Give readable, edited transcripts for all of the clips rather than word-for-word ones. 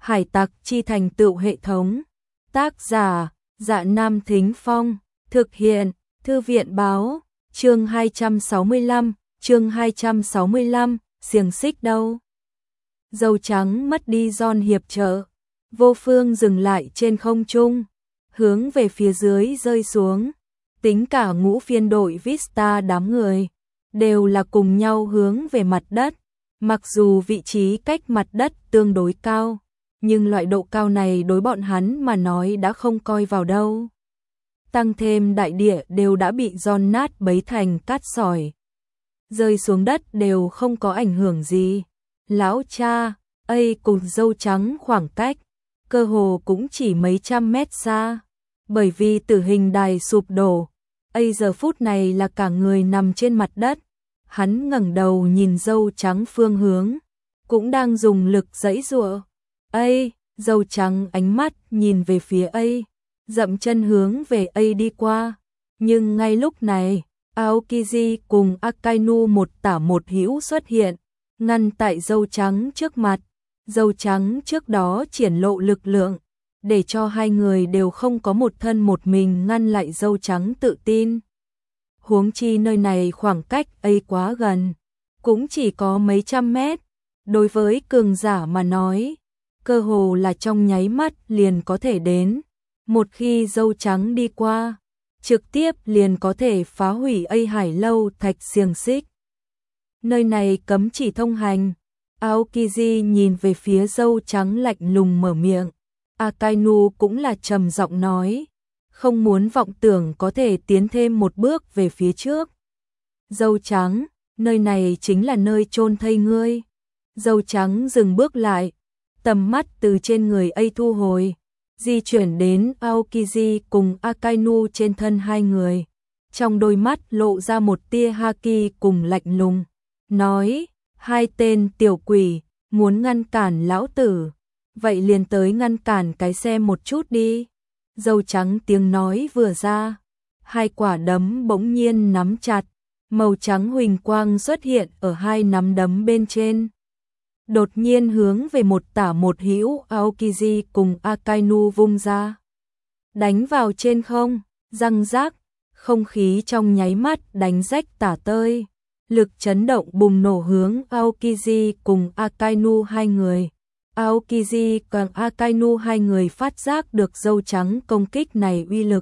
Hải tặc chi thành tựu hệ thống. Tác giả: Dạ Nam Thính Phong. Thực hiện: Thư viện báo. Chương 265, xiềng xích đâu? Dâu trắng mất đi John hiệp trợ. Vô Phương dừng lại trên không trung, hướng về phía dưới rơi xuống. Tính cả ngũ phiên đội Vista đám người, đều là cùng nhau hướng về mặt đất. Mặc dù vị trí cách mặt đất tương đối cao, nhưng loại độ cao này đối bọn hắn mà nói đã không coi vào đâu. Tăng thêm đại địa đều đã bị giòn nát bấy thành cát sỏi. Rơi xuống đất đều không có ảnh hưởng gì. Lão cha, cùng dâu trắng khoảng cách, cơ hồ cũng chỉ mấy trăm mét xa. Bởi vì tử hình đài sụp đổ, giờ phút này là cả người nằm trên mặt đất. Hắn ngẩng đầu nhìn dâu trắng phương hướng, cũng đang dùng lực giãy giụa. Dâu trắng ánh mắt nhìn về phía dậm chân hướng về đi qua. Nhưng ngay lúc này, Aokiji cùng Akainu một tả một hữu xuất hiện, ngăn tại dâu trắng trước mặt. Dâu trắng trước đó triển lộ lực lượng, để cho hai người đều không có một thân một mình ngăn lại dâu trắng tự tin. Huống chi nơi này khoảng cách quá gần, cũng chỉ có mấy trăm mét. Đối với cường giả mà nói, cơ hồ là trong nháy mắt liền có thể đến. Một khi dâu trắng đi qua, trực tiếp liền có thể phá hủy Hải lâu thạch xiềng xích. Nơi này cấm chỉ thông hành. Aokiji nhìn về phía dâu trắng lạnh lùng mở miệng. Akainu cũng là trầm giọng nói, không muốn vọng tưởng có thể tiến thêm một bước về phía trước. Dâu trắng, nơi này chính là nơi chôn thây ngươi. Dâu trắng dừng bước lại, tầm mắt từ trên người thu hồi, di chuyển đến Aokiji cùng Akainu trên thân hai người. Trong đôi mắt lộ ra một tia haki cùng lạnh lùng, nói, hai tên tiểu quỷ, muốn ngăn cản lão tử, vậy liền tới ngăn cản cái xem một chút đi. Dâu trắng tiếng nói vừa ra, hai quả đấm bỗng nhiên nắm chặt, màu trắng huỳnh quang xuất hiện ở hai nắm đấm bên trên. Đột nhiên hướng về một tả một hữu Aokiji cùng Akainu vung ra. Đánh vào trên không, răng rác, không khí trong nháy mắt đánh rách tả tơi. Lực chấn động bùng nổ hướng Aokiji cùng Akainu hai người. Aokiji cùng Akainu hai người phát giác được dâu trắng công kích này uy lực.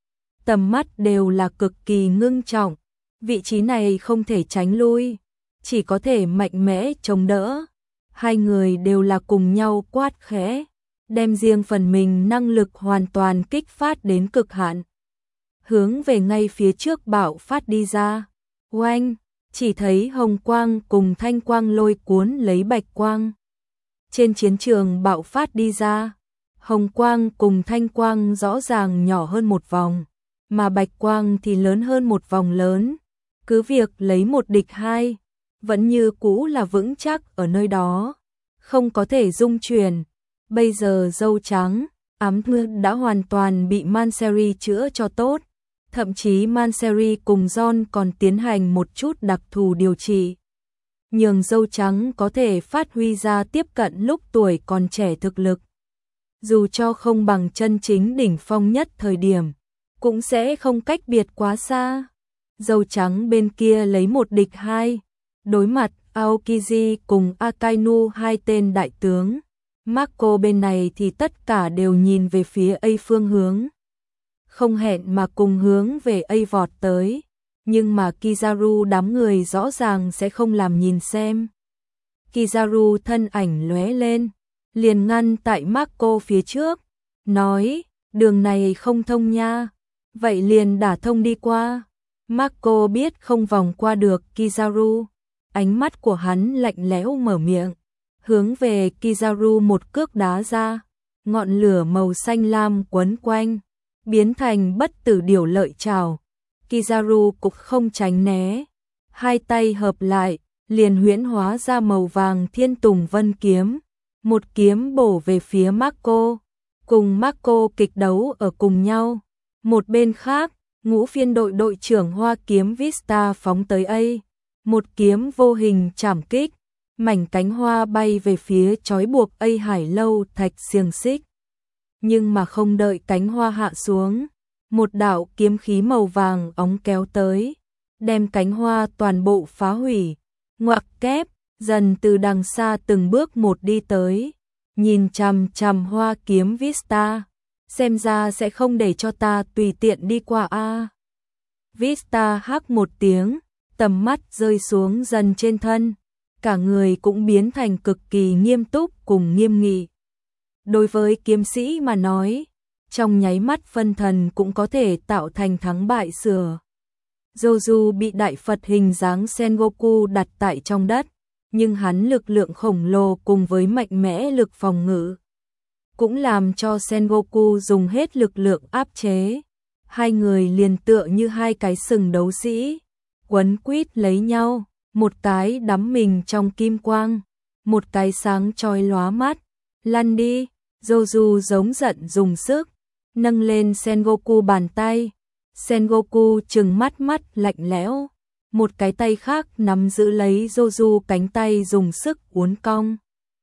Tầm mắt đều là cực kỳ ngưng trọng. Vị trí này không thể tránh lui, chỉ có thể mạnh mẽ chống đỡ. Hai người đều là cùng nhau quát khẽ, đem riêng phần mình năng lực hoàn toàn kích phát đến cực hạn. Hướng về ngay phía trước bạo phát đi ra. Oanh! Chỉ thấy hồng quang cùng thanh quang lôi cuốn lấy bạch quang. Trên chiến trường bạo phát đi ra, hồng quang cùng thanh quang rõ ràng nhỏ hơn một vòng, mà bạch quang thì lớn hơn một vòng lớn. Cứ việc lấy một địch hai, vẫn như cũ là vững chắc ở nơi đó, không có thể dung chuyển. Bây giờ dâu trắng, ám thương đã hoàn toàn bị Manseri chữa cho tốt. Thậm chí Manseri cùng John còn tiến hành một chút đặc thù điều trị, nhường dâu trắng có thể phát huy ra tiếp cận lúc tuổi còn trẻ thực lực. Dù cho không bằng chân chính đỉnh phong nhất thời điểm, cũng sẽ không cách biệt quá xa. Dâu trắng bên kia lấy một địch hai, đối mặt Aokiji cùng Akainu hai tên đại tướng. Marco bên này thì tất cả đều nhìn về phía phương hướng, không hẹn mà cùng hướng về vọt tới. Nhưng mà Kizaru đám người rõ ràng sẽ không làm nhìn xem. Kizaru thân ảnh lóe lên, liền ngăn tại Marco phía trước, nói, đường này không thông nha, vậy liền đả thông đi qua. Marco biết không vòng qua được Kizaru, ánh mắt của hắn lạnh lẽo mở miệng, hướng về Kizaru một cước đá ra, ngọn lửa màu xanh lam quấn quanh, biến thành bất tử điểu lợi trảo. Kizaru cũng không tránh né, hai tay hợp lại, liền huyễn hóa ra màu vàng thiên tùng vân kiếm, một kiếm bổ về phía Marco, cùng Marco kịch đấu ở cùng nhau. Một bên khác, ngũ phiên đội đội trưởng Hoa Kiếm Vista phóng tới một kiếm vô hình chảm kích, mảnh cánh hoa bay về phía trói buộc A Hải Lâu Thạch xiềng xích. Nhưng mà không đợi cánh hoa hạ xuống, một đạo kiếm khí màu vàng óng kéo tới, đem cánh hoa toàn bộ phá hủy. Ngoặc kép, dần từ đằng xa từng bước một đi tới, nhìn chằm chằm hoa kiếm Vista, xem ra sẽ không để cho ta tùy tiện đi qua a. Vista hắc một tiếng, tầm mắt rơi xuống dần trên thân, cả người cũng biến thành cực kỳ nghiêm túc cùng nghiêm nghị. Đối với kiếm sĩ mà nói, trong nháy mắt phân thần cũng có thể tạo thành thắng bại sửa. Dù bị đại Phật hình dáng Sengoku đặt tại trong đất, nhưng hắn lực lượng khổng lồ cùng với mạnh mẽ lực phòng ngự cũng làm cho Sengoku dùng hết lực lượng áp chế. Hai người liền tựa như hai cái sừng đấu sĩ, quấn quýt lấy nhau, một cái đắm mình trong kim quang, một cái sáng chói lóa mắt. Lăn đi, Joju giống giận dùng sức, nâng lên Sengoku bàn tay. Sengoku trừng mắt lạnh lẽo, một cái tay khác nắm giữ lấy Joju cánh tay dùng sức uốn cong.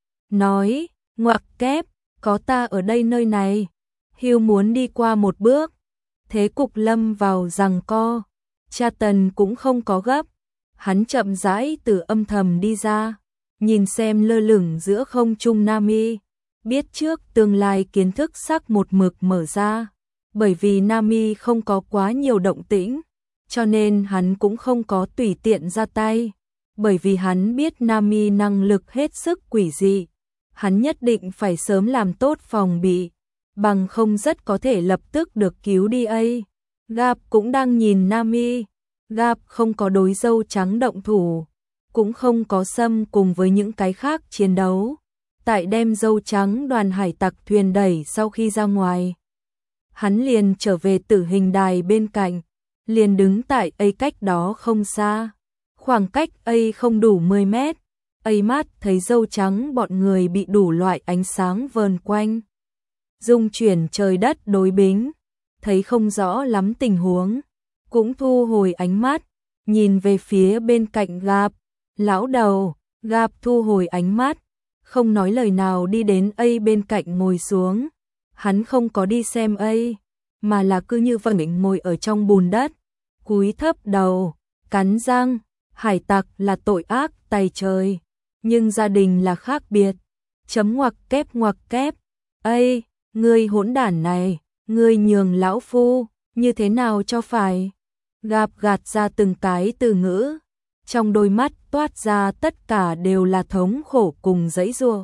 Nói, ngoặc kép, có ta ở đây nơi này. Hưu muốn đi qua một bước, thế cục lâm vào giằng co. Cha Tần cũng không có gấp, hắn chậm rãi từ âm thầm đi ra, nhìn xem lơ lửng giữa không trung Nami, biết trước tương lai kiến thức sắc một mực mở ra. Bởi vì Nami không có quá nhiều động tĩnh, cho nên hắn cũng không có tùy tiện ra tay, bởi vì hắn biết Nami năng lực hết sức quỷ dị, hắn nhất định phải sớm làm tốt phòng bị, bằng không rất có thể lập tức được cứu đi a. Gap cũng đang nhìn Nami, Gap không có đối dâu trắng động thủ, cũng không có xâm cùng với những cái khác chiến đấu. Tại đem dâu trắng đoàn hải tặc thuyền đẩy sau khi ra ngoài, hắn liền trở về tử hình đài bên cạnh, liền đứng tại A cách đó không xa. Khoảng cách A không đủ 10 mét, A mắt thấy dâu trắng bọn người bị đủ loại ánh sáng vờn quanh. Dung chuyển trời đất đối bính, thấy không rõ lắm tình huống, cũng thu hồi ánh mắt, nhìn về phía bên cạnh Gap. Lão đầu, Gap thu hồi ánh mắt, không nói lời nào đi đến A bên cạnh ngồi xuống. Hắn không có đi xem A, mà là cứ như vậy ngồi ở trong bùn đất, cúi thấp đầu, cắn răng. Hải tặc là tội ác tày trời, nhưng gia đình là khác biệt. Chấm ngoặc kép. A, ngươi hỗn đản này, ngươi nhường lão phu, như thế nào cho phải? Gap gạt ra từng cái từ ngữ, trong đôi mắt toát ra tất cả đều là thống khổ cùng giãy giụa.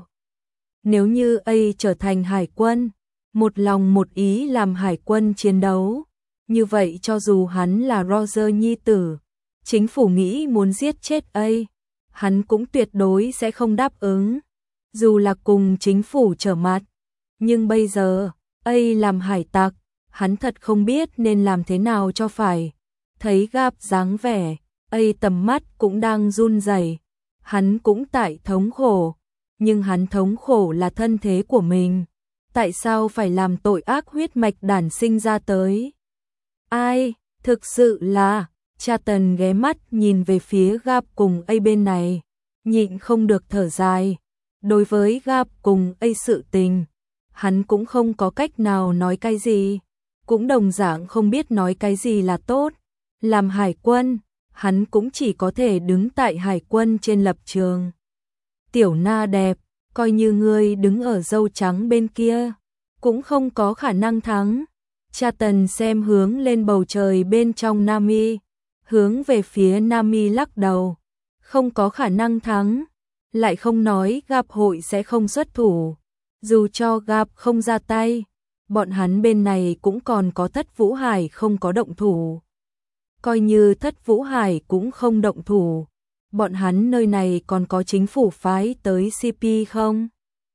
Nếu như A trở thành hải quân, một lòng một ý làm hải quân chiến đấu, như vậy cho dù hắn là Roger nhi tử, chính phủ nghĩ muốn giết chết A, hắn cũng tuyệt đối sẽ không đáp ứng, dù là cùng chính phủ trở mặt. Nhưng bây giờ, A làm hải tặc, hắn thật không biết nên làm thế nào cho phải. Thấy Gap dáng vẻ, A tầm mắt cũng đang run rẩy, hắn cũng tại thống khổ, nhưng hắn thống khổ là thân thế của mình. Tại sao phải làm tội ác huyết mạch đản sinh ra tới? Ai, thực sự là, cha Tần ghé mắt nhìn về phía Gap cùng A bên này, nhịn không được thở dài. Đối với Gap cùng A sự tình, hắn cũng không có cách nào nói cái gì, cũng đồng dạng không biết nói cái gì là tốt. Làm hải quân, hắn cũng chỉ có thể đứng tại hải quân trên lập trường. Tiểu Na đẹp, coi như ngươi đứng ở dâu trắng bên kia, cũng không có khả năng thắng. Cha Tần xem hướng lên bầu trời bên trong Nami, hướng về phía Nami lắc đầu, không có khả năng thắng, lại không nói Gap hội sẽ không xuất thủ. Dù cho Gap không ra tay, bọn hắn bên này cũng còn có Thất Vũ Hải không có động thủ. Coi như Thất Vũ Hải cũng không động thủ, bọn hắn nơi này còn có chính phủ phái tới CP không?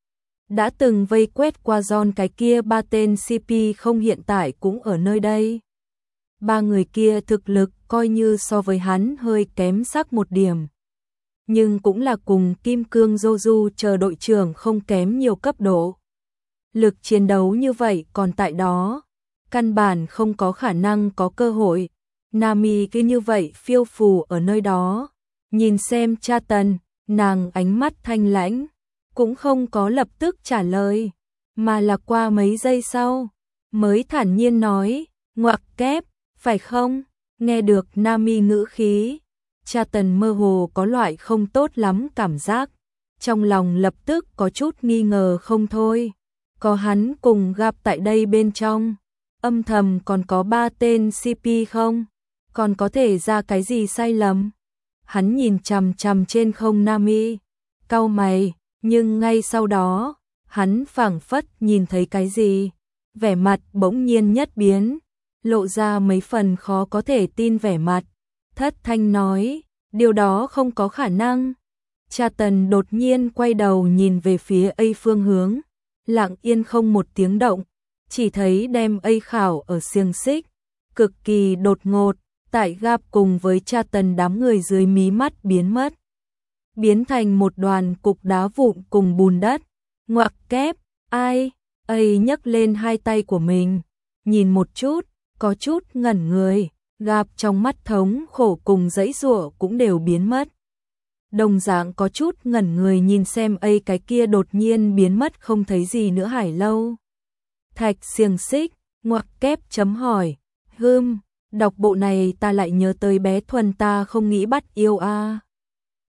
Đã từng vây quét qua John cái kia 3 tên CP không hiện tại cũng ở nơi đây. 3 người kia thực lực coi như so với hắn hơi kém sắc một điểm, nhưng cũng là cùng Kim Cương Joju chờ đội trưởng không kém nhiều cấp độ. Lực chiến đấu như vậy còn tại đó, căn bản không có khả năng có cơ hội. Nami cứ như vậy phiêu phù ở nơi đó, nhìn xem cha Tần, Nàng ánh mắt thanh lãnh, cũng không có lập tức trả lời, mà là qua mấy giây sau, mới thản nhiên nói, ngoặc kép, phải không? Nghe được Nami ngữ khí, Cha Tần mơ hồ có loại không tốt lắm cảm giác, trong lòng lập tức có chút nghi ngờ không thôi. Có hắn cùng gặp tại đây bên trong, âm thầm còn có 3 tên CP không? Còn có thể ra cái gì sai lầm? Hắn nhìn chằm chằm trên không Nami, cau mày, nhưng ngay sau đó, hắn phảng phất nhìn thấy cái gì, vẻ mặt bỗng nhiên nhất biến, lộ ra mấy phần khó có thể tin vẻ mặt, thất thanh nói, điều đó không có khả năng. Cha Tần đột nhiên quay đầu nhìn về phía A phương hướng, lặng yên không một tiếng động, chỉ thấy đem A khảo ở xiềng xích, cực kỳ đột ngột, tại gap cùng với Cha Tần đám người dưới mí mắt biến mất, biến thành một đoàn cục đá vụn cùng bùn đất. Ngoặc kép, ai? A nhấc lên hai tay của mình, nhìn một chút, có chút ngẩn người, gap trong mắt thống khổ cùng dãy giụa cũng đều biến mất. Đồng dạng có chút ngẩn người nhìn xem A cái kia đột nhiên biến mất không thấy gì nữa Hải Lâu. Thạch xiềng xích, ngoặc kép chấm hỏi, đọc bộ này ta lại nhớ tới bé Thuần ta không nghĩ bắt yêu a.